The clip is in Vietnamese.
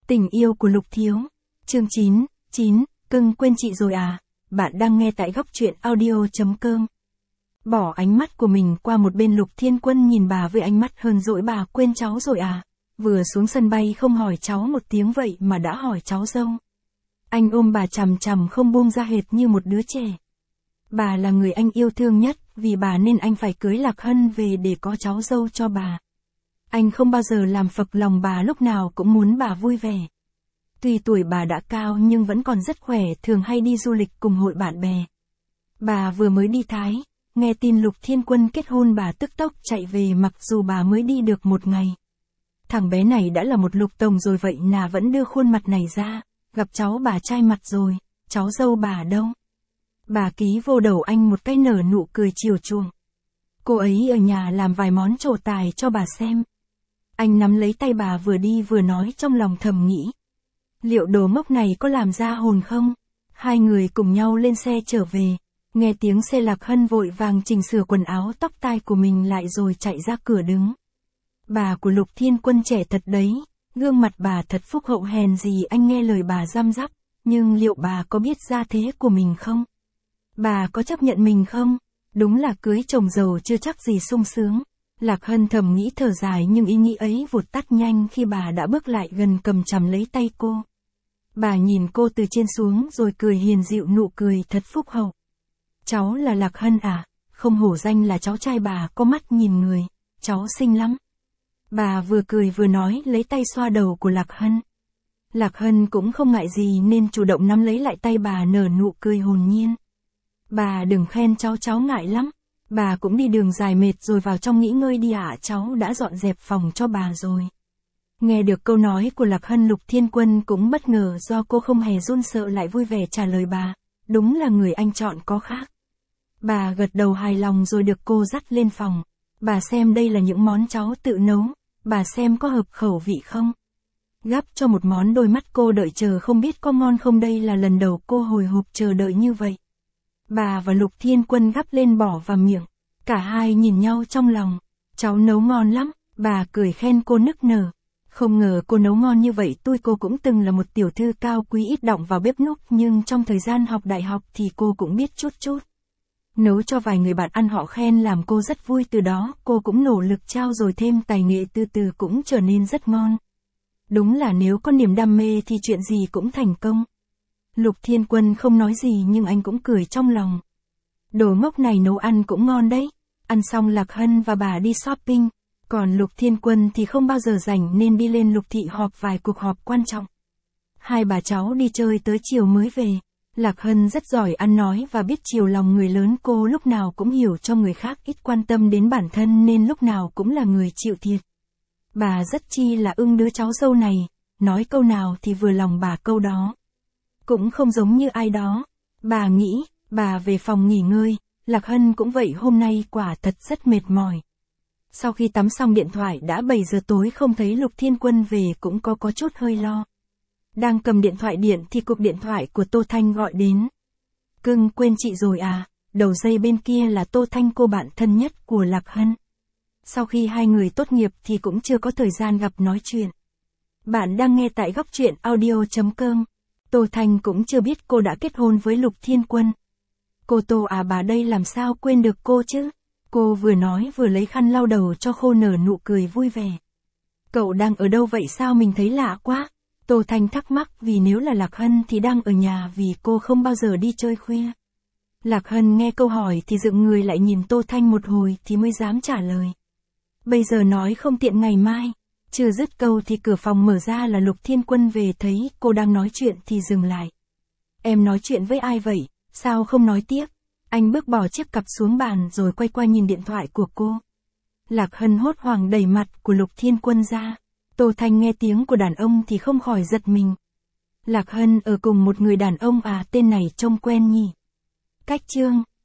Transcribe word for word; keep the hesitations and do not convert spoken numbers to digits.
Tình yêu của Lục Thiếu. Chương chín, chín, cưng quên chị rồi à? Bạn đang nghe tại góc truyện audio chấm com. Bỏ ánh mắt của mình qua một bên, Lục Thiên Quân nhìn bà với ánh mắt hờn dỗi. Bà quên cháu rồi à? Vừa xuống sân bay không hỏi cháu một tiếng vậy mà đã hỏi cháu dâu. Anh ôm bà chằm chằm không buông ra hệt như một đứa trẻ. Bà là người anh yêu thương nhất, vì bà nên anh phải cưới Lạc Hân về để có cháu dâu cho bà. Anh không bao giờ làm phật lòng bà, lúc nào cũng muốn bà vui vẻ. Tuy tuổi bà đã cao nhưng vẫn còn rất khỏe, thường hay đi du lịch cùng hội bạn bè. Bà vừa mới đi Thái, nghe tin Lục Thiên Quân kết hôn bà tức tốc chạy về mặc dù bà mới đi được một ngày. Thằng bé này đã là một lục tổng rồi vậy nà vẫn đưa khuôn mặt này ra, gặp cháu bà trai mặt rồi, cháu dâu bà đâu? Bà ký vô đầu anh một cái nở nụ cười chiều chuộng. Cô ấy ở nhà làm vài món trổ tài cho bà xem. Anh nắm lấy tay bà vừa đi vừa nói trong lòng thầm nghĩ. Liệu đồ mốc này có làm ra hồn không? Hai người cùng nhau lên xe trở về. Nghe tiếng xe, Lạc Hân vội vàng chỉnh sửa quần áo tóc tai của mình lại rồi chạy ra cửa đứng. Bà của Lục Thiên Quân trẻ thật đấy, gương mặt bà thật phúc hậu, hèn gì anh nghe lời bà răm rắp, nhưng liệu bà có biết gia thế của mình không? Bà có chấp nhận mình không? Đúng là cưới chồng giàu chưa chắc gì sung sướng. Lạc Hân thầm nghĩ thở dài, nhưng ý nghĩ ấy vụt tắt nhanh khi bà đã bước lại gần cầm chằm lấy tay cô. Bà nhìn cô từ trên xuống rồi cười hiền dịu, nụ cười thật phúc hậu. Cháu là Lạc Hân à? Không hổ danh là cháu trai bà có mắt nhìn người, cháu xinh lắm. Bà vừa cười vừa nói, lấy tay xoa đầu của Lạc Hân. Lạc Hân cũng không ngại gì nên chủ động nắm lấy lại tay bà, nở nụ cười hồn nhiên. Bà đừng khen cháu, cháu ngại lắm. Bà cũng đi đường dài mệt rồi, vào trong nghỉ ngơi đi ạ, cháu đã dọn dẹp phòng cho bà rồi. Nghe được câu nói của Lạc Hân, Lục Thiên Quân cũng bất ngờ, do cô không hề run sợ lại vui vẻ trả lời bà. Đúng là người anh chọn có khác. Bà gật đầu hài lòng rồi được cô dắt lên phòng. Bà xem đây là những món cháu tự nấu, bà xem có hợp khẩu vị không? Gắp cho một món, đôi mắt cô đợi chờ không biết có ngon không, đây là lần đầu cô hồi hộp chờ đợi như vậy. Bà và Lục Thiên Quân gắp lên bỏ vào miệng, cả hai nhìn nhau trong lòng. Cháu nấu ngon lắm, bà cười khen cô nức nở. Không ngờ cô nấu ngon như vậy. Tôi cô cũng từng là một tiểu thư cao quý ít động vào bếp núc, nhưng trong thời gian học đại học thì cô cũng biết chút chút. Nấu cho vài người bạn ăn họ khen làm cô rất vui, từ đó cô cũng nỗ lực trao dồi thêm tài nghệ, từ từ cũng trở nên rất ngon. Đúng là nếu có niềm đam mê thì chuyện gì cũng thành công. Lục Thiên Quân không nói gì nhưng anh cũng cười trong lòng. Đồ ngốc này nấu ăn cũng ngon đấy. Ăn xong, Lạc Hân và bà đi shopping. Còn Lục Thiên Quân thì không bao giờ rảnh nên đi lên Lục thị họp vài cuộc họp quan trọng. Hai bà cháu đi chơi tới chiều mới về. Lạc Hân rất giỏi ăn nói và biết chiều lòng người lớn, cô lúc nào cũng hiểu cho người khác, ít quan tâm đến bản thân nên lúc nào cũng là người chịu thiệt. Bà rất chi là ưng đứa cháu dâu này, nói câu nào thì vừa lòng bà câu đó. Cũng không giống như ai đó. Bà nghĩ, bà về phòng nghỉ ngơi. Lạc Hân cũng vậy, hôm nay quả thật rất mệt mỏi. Sau khi tắm xong, điện thoại đã bảy giờ tối không thấy Lục Thiên Quân về, cũng có có chút hơi lo. Đang cầm điện thoại điện thì cuộc điện thoại của Tô Thanh gọi đến. Cưng quên chị rồi à? Đầu dây bên kia là Tô Thanh, cô bạn thân nhất của Lạc Hân. Sau khi hai người tốt nghiệp thì cũng chưa có thời gian gặp nói chuyện. Bạn đang nghe tại góc truyện audio chấm com. Tô Thanh cũng chưa biết cô đã kết hôn với Lục Thiên Quân. Cô Tô à, bà đây làm sao quên được cô chứ? Cô vừa nói vừa lấy khăn lau đầu cho khô, nở nụ cười vui vẻ. Cậu đang ở đâu vậy, sao mình thấy lạ quá? Tô Thanh thắc mắc, vì nếu là Lạc Hân thì đang ở nhà, vì cô không bao giờ đi chơi khuya. Lạc Hân nghe câu hỏi thì dựng người lại nhìn Tô Thanh một hồi thì mới dám trả lời. Bây giờ nói không tiện, ngày mai. Chưa dứt câu thì cửa phòng mở ra là Lục Thiên Quân về, thấy cô đang nói chuyện thì dừng lại. Em nói chuyện với ai vậy, sao không nói tiếp? Anh bước bỏ chiếc cặp xuống bàn rồi quay qua nhìn điện thoại của cô. Lạc Hân hốt hoảng đẩy mặt của Lục Thiên Quân ra. Tô Thanh nghe tiếng của đàn ông thì không khỏi giật mình. Lạc Hân ở cùng một người đàn ông à, tên này trông quen nhỉ? Cách chương